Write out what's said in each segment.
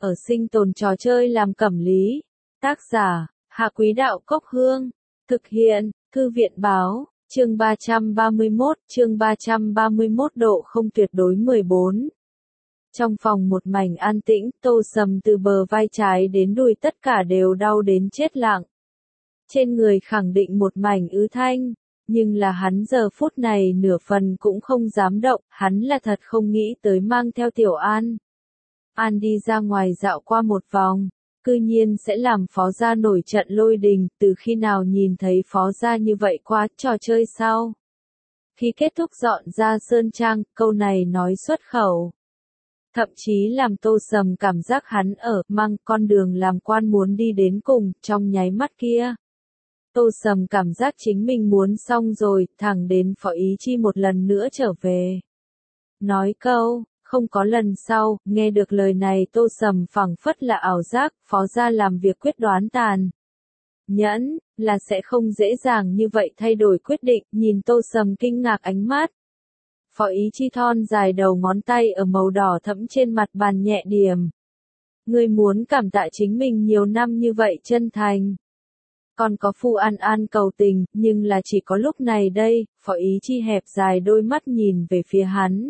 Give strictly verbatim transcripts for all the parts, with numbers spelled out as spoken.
ở sinh tồn trò chơi làm cẩm lý. Tác giả, Hạ Quý Đạo Cốc Hương. Thực hiện, Thư viện Báo, chương ba trăm ba mươi mốt, chương ba trăm ba mươi mốt độ không tuyệt đối mười bốn. Trong phòng một mảnh an tĩnh, Tô Sầm từ bờ vai trái đến đùi tất cả đều đau đến chết lặng. Trên người khẳng định một mảnh ứ thanh, nhưng là hắn giờ phút này nửa phần cũng không dám động, hắn là thật không nghĩ tới mang theo Tiểu An. An đi ra ngoài dạo qua một vòng, cư nhiên sẽ làm phó gia nổi trận lôi đình, từ khi nào nhìn thấy phó gia như vậy qua trò chơi sao? Khi kết thúc dọn ra sơn trang, câu này nói xuất khẩu. Thậm chí làm Tô Sầm cảm giác hắn ở mang con đường làm quan muốn đi đến cùng, trong nháy mắt kia. Tô Sầm cảm giác chính mình muốn xong rồi, thẳng đến Phó Ý Chi một lần nữa trở về. Nói câu, không có lần sau, nghe được lời này Tô Sầm phảng phất là ảo giác, phó gia làm việc quyết đoán tàn. Nhẫn, là sẽ không dễ dàng như vậy thay đổi quyết định, nhìn Tô Sầm kinh ngạc ánh mắt. Phó Ý Chi thon dài đầu ngón tay ở màu đỏ thẫm trên mặt bàn nhẹ điểm. Ngươi muốn cảm tạ chính mình nhiều năm như vậy chân thành. Còn có Phu An An cầu tình, nhưng là chỉ có lúc này đây, Phó Ý Chi hẹp dài đôi mắt nhìn về phía hắn.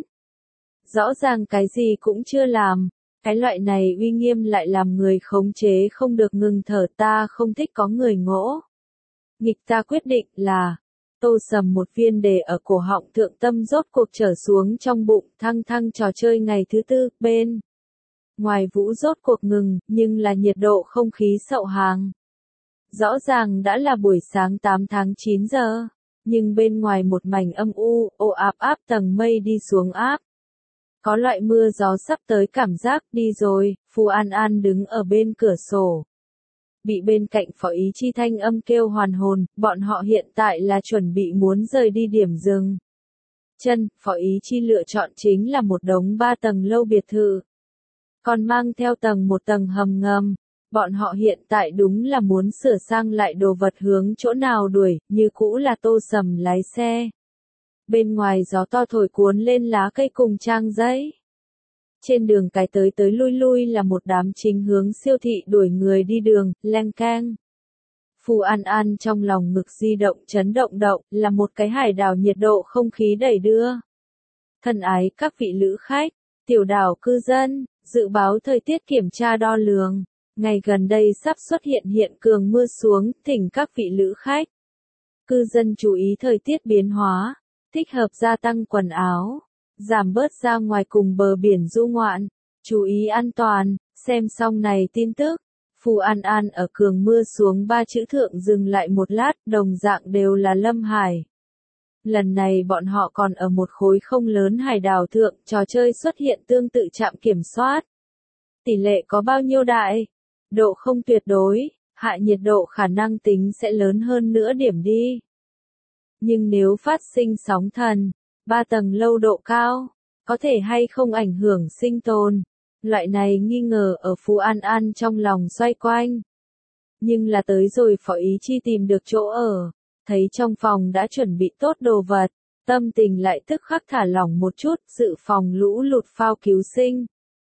Rõ ràng cái gì cũng chưa làm, cái loại này uy nghiêm lại làm người khống chế không được ngừng thở, ta không thích có người ngỗ. Nghịch ta quyết định là, Tô Sầm một viên đề ở cổ họng thượng tâm rốt cuộc trở xuống trong bụng, thăng thăng trò chơi ngày thứ tư, bên. Ngoài vũ rốt cuộc ngừng, nhưng là nhiệt độ không khí sậu hàng. Rõ ràng đã là buổi sáng tám tháng chín giờ, nhưng bên ngoài một mảnh âm u, ồ áp áp tầng mây đi xuống áp. Có loại mưa gió sắp tới cảm giác, đi rồi, Phu An An đứng ở bên cửa sổ. Bị bên cạnh Phó Ý Chi thanh âm kêu hoàn hồn, bọn họ hiện tại là chuẩn bị muốn rời đi điểm dừng chân, Phó Ý Chi lựa chọn chính là một đống ba tầng lâu biệt thự. Còn mang theo tầng một tầng hầm ngầm, bọn họ hiện tại đúng là muốn sửa sang lại đồ vật hướng chỗ nào đuổi, như cũ là Tô Sầm lái xe. Bên ngoài gió to thổi cuốn lên lá cây cùng trang giấy. Trên đường cái tới tới lui lui là một đám chính hướng siêu thị đuổi người đi đường, leng keng. Phu An An trong lòng ngực di động chấn động động, là một cái hải đảo nhiệt độ không khí đẩy đưa. Thân ái các vị lữ khách, tiểu đảo cư dân, dự báo thời tiết kiểm tra đo lường. Ngày gần đây sắp xuất hiện hiện cường mưa xuống, thỉnh các vị lữ khách. Cư dân chú ý thời tiết biến hóa, thích hợp gia tăng quần áo, giảm bớt ra ngoài cùng bờ biển du ngoạn, chú ý an toàn, xem xong này tin tức. Phu An An ở cường mưa xuống ba chữ thượng dừng lại một lát, đồng dạng đều là Lâm Hải. Lần này bọn họ còn ở một khối không lớn hải đảo thượng, trò chơi xuất hiện tương tự trạm kiểm soát. Tỷ lệ có bao nhiêu đại? Độ không tuyệt đối, hạ nhiệt độ khả năng tính sẽ lớn hơn nữa điểm đi. Nhưng nếu phát sinh sóng thần, ba tầng lâu độ cao, có thể hay không ảnh hưởng sinh tồn? Loại này nghi ngờ ở Phu An An trong lòng xoay quanh. Nhưng là tới rồi Phó Ý Chi tìm được chỗ ở, thấy trong phòng đã chuẩn bị tốt đồ vật, tâm tình lại tức khắc thả lỏng một chút, dự phòng lũ lụt phao cứu sinh.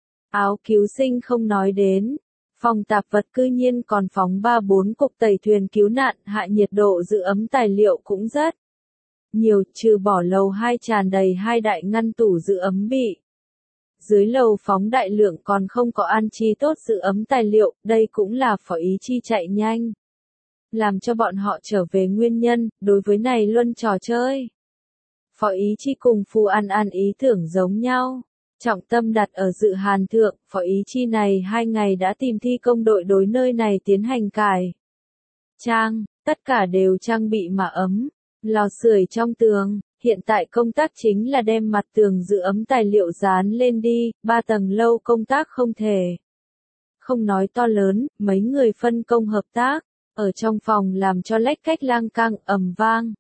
Áo cứu sinh không nói đến. Phòng tạp vật cư nhiên còn phóng ba bốn cục tẩy thuyền cứu nạn, hạ nhiệt độ giữ ấm tài liệu cũng rất nhiều, trừ bỏ lầu hai tràn đầy hai đại ngăn tủ giữ ấm bị. Dưới lầu phóng đại lượng còn không có an chi tốt giữ ấm tài liệu, đây cũng là Phó Ý Chi chạy nhanh. Làm cho bọn họ trở về nguyên nhân, đối với này luân trò chơi. Phó Ý Chi cùng Phu An An ý tưởng giống nhau. Trọng tâm đặt ở dự hàn thượng, Phó Ý Chi này hai ngày đã tìm thi công đội đối nơi này tiến hành cải trang, tất cả đều trang bị mà ấm, lò sưởi trong tường, hiện tại công tác chính là đem mặt tường giữ ấm tài liệu dán lên đi, ba tầng lâu công tác không thể. Không nói to lớn, mấy người phân công hợp tác, ở trong phòng làm cho lách cách lang cang ầm vang.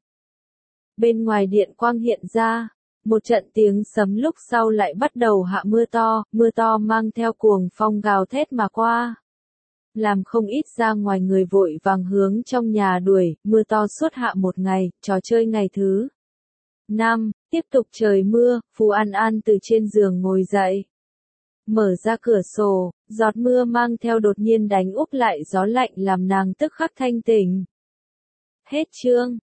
Bên ngoài điện quang hiện ra. Một trận tiếng sấm lúc sau lại bắt đầu hạ mưa to, mưa to mang theo cuồng phong gào thét mà qua. Làm không ít ra ngoài người vội vàng hướng trong nhà đuổi, mưa to suốt hạ một ngày, trò chơi ngày thứ năm, tiếp tục trời mưa, Phu An An từ trên giường ngồi dậy. Mở ra cửa sổ, giọt mưa mang theo đột nhiên đánh úp lại gió lạnh làm nàng tức khắc thanh tỉnh. Hết chương.